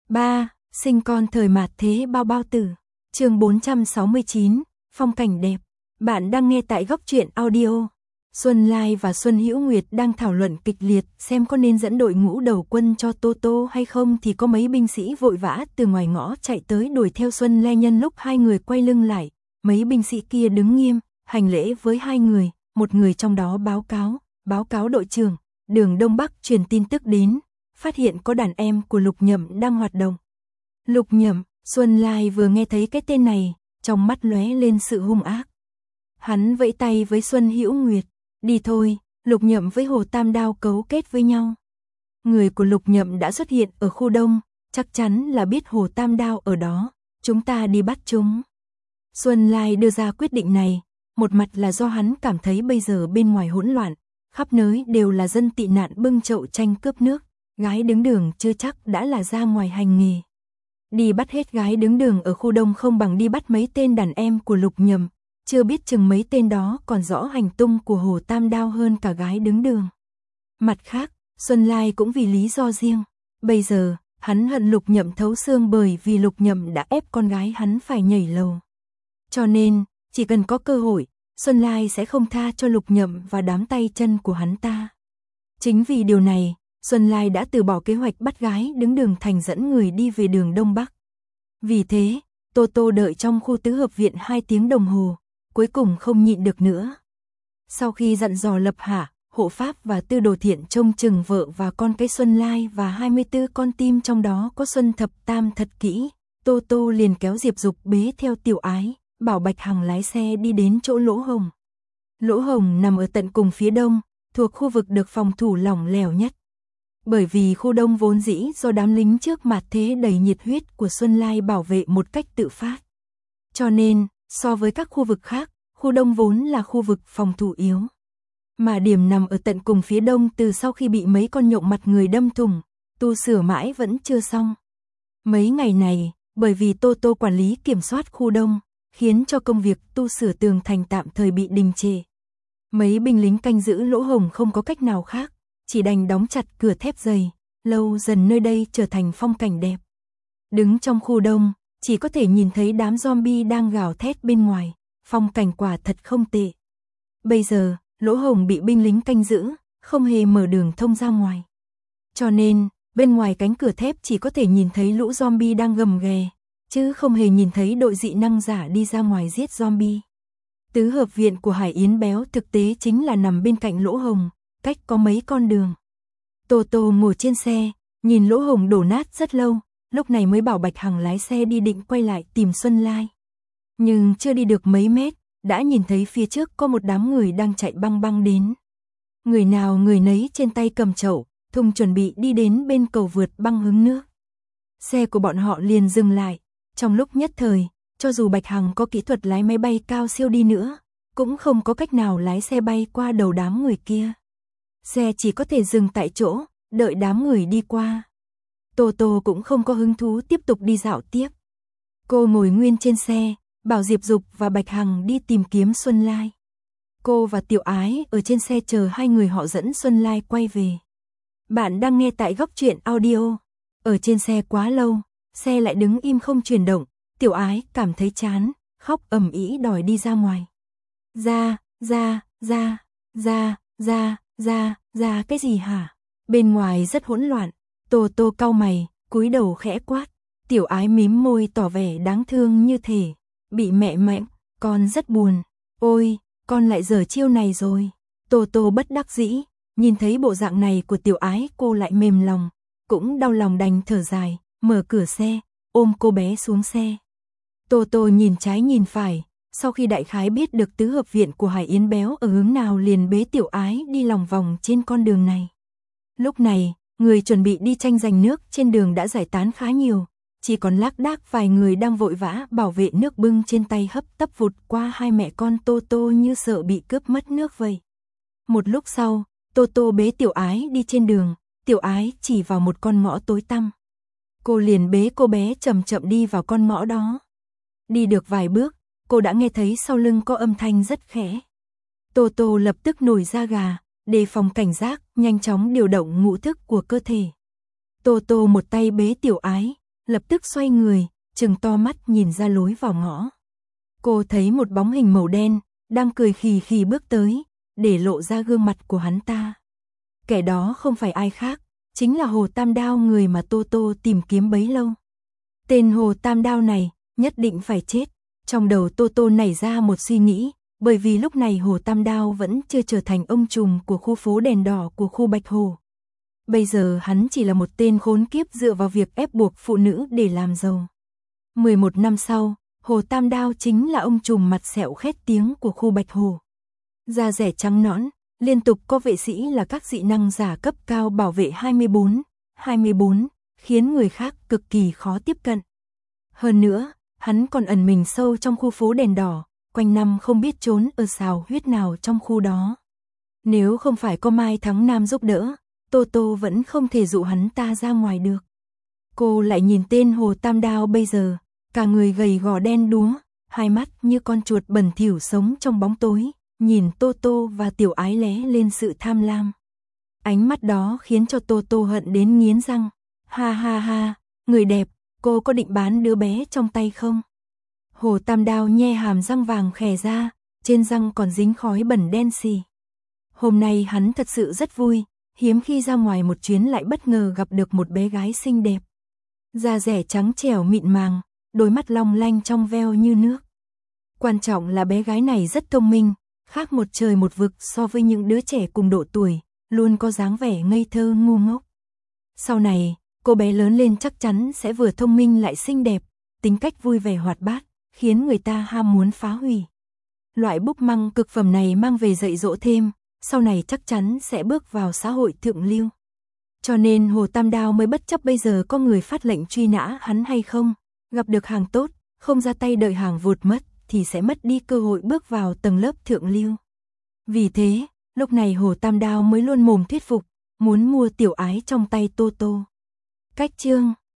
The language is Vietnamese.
3. Sinh con thời mạt thế bao bao tử. Chương 469, phong cảnh đẹp. Bạn đang nghe tại Góc Truyện Audio. Xuân Lai và Xuân Hữu Nguyệt đang thảo luận kịch liệt xem có nên dẫn đội ngũ đầu quân cho Toto hay không, thì có mấy binh sĩ vội vã từ ngoài ngõ chạy tới đuổi theo Xuân Lai. Nhân lúc hai người quay lưng lại, mấy binh sĩ kia đứng nghiêm, hành lễ với hai người, một người trong đó báo cáo đội trưởng, đường Đông Bắc truyền tin tức đến, phát hiện có đàn em của Lục Nhậm đang hoạt động. Lục Nhậm, Xuân Lai vừa nghe thấy cái tên này, trong mắt lóe lên sự hung ác. Hắn vẫy tay với Xuân Hữu Nguyệt, đi thôi, Lục Nhậm với Hồ Tam Đao cấu kết với nhau. Người của Lục Nhậm đã xuất hiện ở khu đông, chắc chắn là biết Hồ Tam Đao ở đó, chúng ta đi bắt chúng. Xuân Lai đưa ra quyết định này, một mặt là do hắn cảm thấy bây giờ bên ngoài hỗn loạn, khắp nơi đều là dân tị nạn bưng chậu tranh cướp nước, gái đứng đường chưa chắc đã là ra ngoài hành nghề. Đi bắt hết gái đứng đường ở khu đông không bằng đi bắt mấy tên đàn em của Lục Nhậm, chưa biết chừng mấy tên đó còn rõ hành tung của Hồ Tam Đao hơn cả gái đứng đường. Mặt khác, Xuân Lai cũng vì lý do riêng, bây giờ, hắn hận Lục Nhậm thấu xương bởi vì Lục Nhậm đã ép con gái hắn phải nhảy lầu. Cho nên, chỉ cần có cơ hội, Xuân Lai sẽ không tha cho Lục Nhậm và đám tay chân của hắn ta. Chính vì điều này, Xuân Lai đã từ bỏ kế hoạch bắt gái đứng đường thành dẫn người đi về đường Đông Bắc. Vì thế, Toto đợi trong khu tứ hợp viện 2 tiếng đồng hồ, cuối cùng không nhịn được nữa. Sau khi dặn dò Lập Hạ, Hộ Pháp và Tư Đồ Thiện trông chừng vợ và con cái Xuân Lai và 24 con tim trong đó có Xuân Thập Tam thật kỹ, Toto liền kéo Diệp Dục bế theo Tiểu Ái, bảo Bạch Hằng lái xe đi đến chỗ Lỗ Hồng. Lỗ Hồng nằm ở tận cùng phía đông, thuộc khu vực được phòng thủ lỏng lẻo nhất. Bởi vì khu đông vốn dĩ do đám lính trước mạt thế đầy nhiệt huyết của Xuân Lai bảo vệ một cách tự phát. Cho nên, so với các khu vực khác, khu đông vốn là khu vực phòng thủ yếu. Mà điểm nằm ở tận cùng phía đông từ sau khi bị mấy con nhộng mặt người đâm thủng, tu sửa mãi vẫn chưa xong. Mấy ngày này, bởi vì Toto quản lý kiểm soát khu đông, khiến cho công việc tu sửa tường thành tạm thời bị đình trệ. Mấy binh lính canh giữ Lỗ Hồng không có cách nào khác, chỉ đành đóng chặt cửa thép dày, lâu dần nơi đây trở thành phong cảnh đẹp. Đứng trong khu đông, chỉ có thể nhìn thấy đám zombie đang gào thét bên ngoài, phong cảnh quả thật không tệ. Bây giờ, Lỗ Hồng bị binh lính canh giữ, không hề mở đường thông ra ngoài. Cho nên, bên ngoài cánh cửa thép chỉ có thể nhìn thấy lũ zombie đang gầm ghè, chứ không hề nhìn thấy đội dị năng giả đi ra ngoài giết zombie. Tứ hợp viện của Hải Yến Béo thực tế chính là nằm bên cạnh Lỗ Hồng, cách có mấy con đường. Toto ngồi trên xe, nhìn Lỗ Hồng đổ nát rất lâu, lúc này mới bảo Bạch Hằng lái xe đi định quay lại tìm Xuân Lai. Nhưng chưa đi được mấy mét, đã nhìn thấy phía trước có một đám người đang chạy băng băng đến. Người nào người nấy trên tay cầm chậu, thùng chuẩn bị đi đến bên cầu vượt băng hứng nước. Xe của bọn họ liền dừng lại, trong lúc nhất thời, cho dù Bạch Hằng có kỹ thuật lái máy bay cao siêu đi nữa, cũng không có cách nào lái xe bay qua đầu đám người kia. Xe chỉ có thể dừng tại chỗ, đợi đám người đi qua. Toto cũng không có hứng thú tiếp tục đi dạo tiếp. Cô ngồi nguyên trên xe, bảo Diệp Dục và Bạch Hằng đi tìm kiếm Xuân Lai. Cô và Tiểu Ái ở trên xe chờ hai người họ dẫn Xuân Lai quay về. Bạn đang nghe tại Góc Truyện Audio. Ở trên xe quá lâu, xe lại đứng im không chuyển động, Tiểu Ái cảm thấy chán, khóc ầm ĩ đòi đi ra ngoài. Ra cái gì hả? Bên ngoài rất hỗn loạn. Toto cau mày, cúi đầu khẽ quát. Tiểu Ái mím môi tỏ vẻ đáng thương như thể bị mẹ mệnh, con rất buồn. Ôi, con lại giở chiêu này rồi. Toto bất đắc dĩ, nhìn thấy bộ dạng này của Tiểu Ái cô lại mềm lòng, cũng đau lòng đành thở dài, mở cửa xe, ôm cô bé xuống xe. Toto nhìn trái nhìn phải, sau khi đại khái biết được tứ hợp viện của Hải Yến Béo ở hướng nào liền bế Tiểu Ái đi lòng vòng trên con đường này. Lúc này, người chuẩn bị đi tranh giành nước trên đường đã giải tán khá nhiều, chỉ còn lác đác vài người đang vội vã bảo vệ nước bưng trên tay hấp tấp vụt qua hai mẹ con Toto như sợ bị cướp mất nước vậy. Một lúc sau, Toto bế Tiểu Ái đi trên đường, Tiểu Ái chỉ vào một con ngõ tối tăm. Cô liền bế cô bé chậm chậm đi vào con ngõ đó. Đi được vài bước, cô đã nghe thấy sau lưng có âm thanh rất khẽ. Toto lập tức nổi da gà, đề phòng cảnh giác, nhanh chóng điều động ngũ thức của cơ thể. Toto một tay bế Tiểu Ái, lập tức xoay người, trừng to mắt nhìn ra lối vào ngõ. Cô thấy một bóng hình màu đen, đang cười khì khì bước tới, để lộ ra gương mặt của hắn ta. Kẻ đó không phải ai khác, chính là Hồ Tam Đao, người mà Tô Tô tìm kiếm bấy lâu. Tên Hồ Tam Đao này, nhất định phải chết. Trong đầu Tô Tô nảy ra một suy nghĩ, bởi vì lúc này Hồ Tam Đao vẫn chưa trở thành ông trùm của khu phố đèn đỏ của khu Bạch Hồ. Bây giờ hắn chỉ là một tên khốn kiếp dựa vào việc ép buộc phụ nữ để làm giàu. 11 năm sau, Hồ Tam Đao chính là ông trùm mặt sẹo khét tiếng của khu Bạch Hồ. Da rẻ trắng nõn, liên tục có vệ sĩ là các dị năng giả cấp cao bảo vệ 24, khiến người khác cực kỳ khó tiếp cận. Hơn nữa, hắn còn ẩn mình sâu trong khu phố đèn đỏ, quanh năm không biết trốn ở xào huyết nào trong khu đó. Nếu không phải có Mai Thắng Nam giúp đỡ, Tô Tô vẫn không thể dụ hắn ta ra ngoài được. Cô lại nhìn tên Hồ Tam Đao bây giờ, cả người gầy gò đen đúa, hai mắt như con chuột bẩn thỉu sống trong bóng tối, nhìn Tô Tô và Tiểu Ái lóe lên sự tham lam. Ánh mắt đó khiến cho Tô Tô hận đến nghiến răng. Ha ha ha, người đẹp, cô có định bán đứa bé trong tay không? Hồ Tam Đao nhe hàm răng vàng khè ra, trên răng còn dính khói bẩn đen xì. Hôm nay hắn thật sự rất vui, hiếm khi ra ngoài một chuyến lại bất ngờ gặp được một bé gái xinh đẹp. Da rẻ trắng trẻo mịn màng, đôi mắt long lanh trong veo như nước. Quan trọng là bé gái này rất thông minh, khác một trời một vực so với những đứa trẻ cùng độ tuổi, luôn có dáng vẻ ngây thơ ngu ngốc. Sau này, cô bé lớn lên chắc chắn sẽ vừa thông minh lại xinh đẹp, tính cách vui vẻ hoạt bát, khiến người ta ham muốn phá hủy. Loại búp măng cực phẩm này mang về dạy dỗ thêm, sau này chắc chắn sẽ bước vào xã hội thượng lưu. Cho nên Hồ Tam Đao mới bất chấp bây giờ có người phát lệnh truy nã hắn hay không, gặp được hàng tốt, không ra tay đợi hàng vụt mất, thì sẽ mất đi cơ hội bước vào tầng lớp thượng lưu. Vì thế, lúc này Hồ Tam Đao mới luôn mồm thuyết phục, muốn mua Tiểu Ái trong tay Tô Tô. Cách chương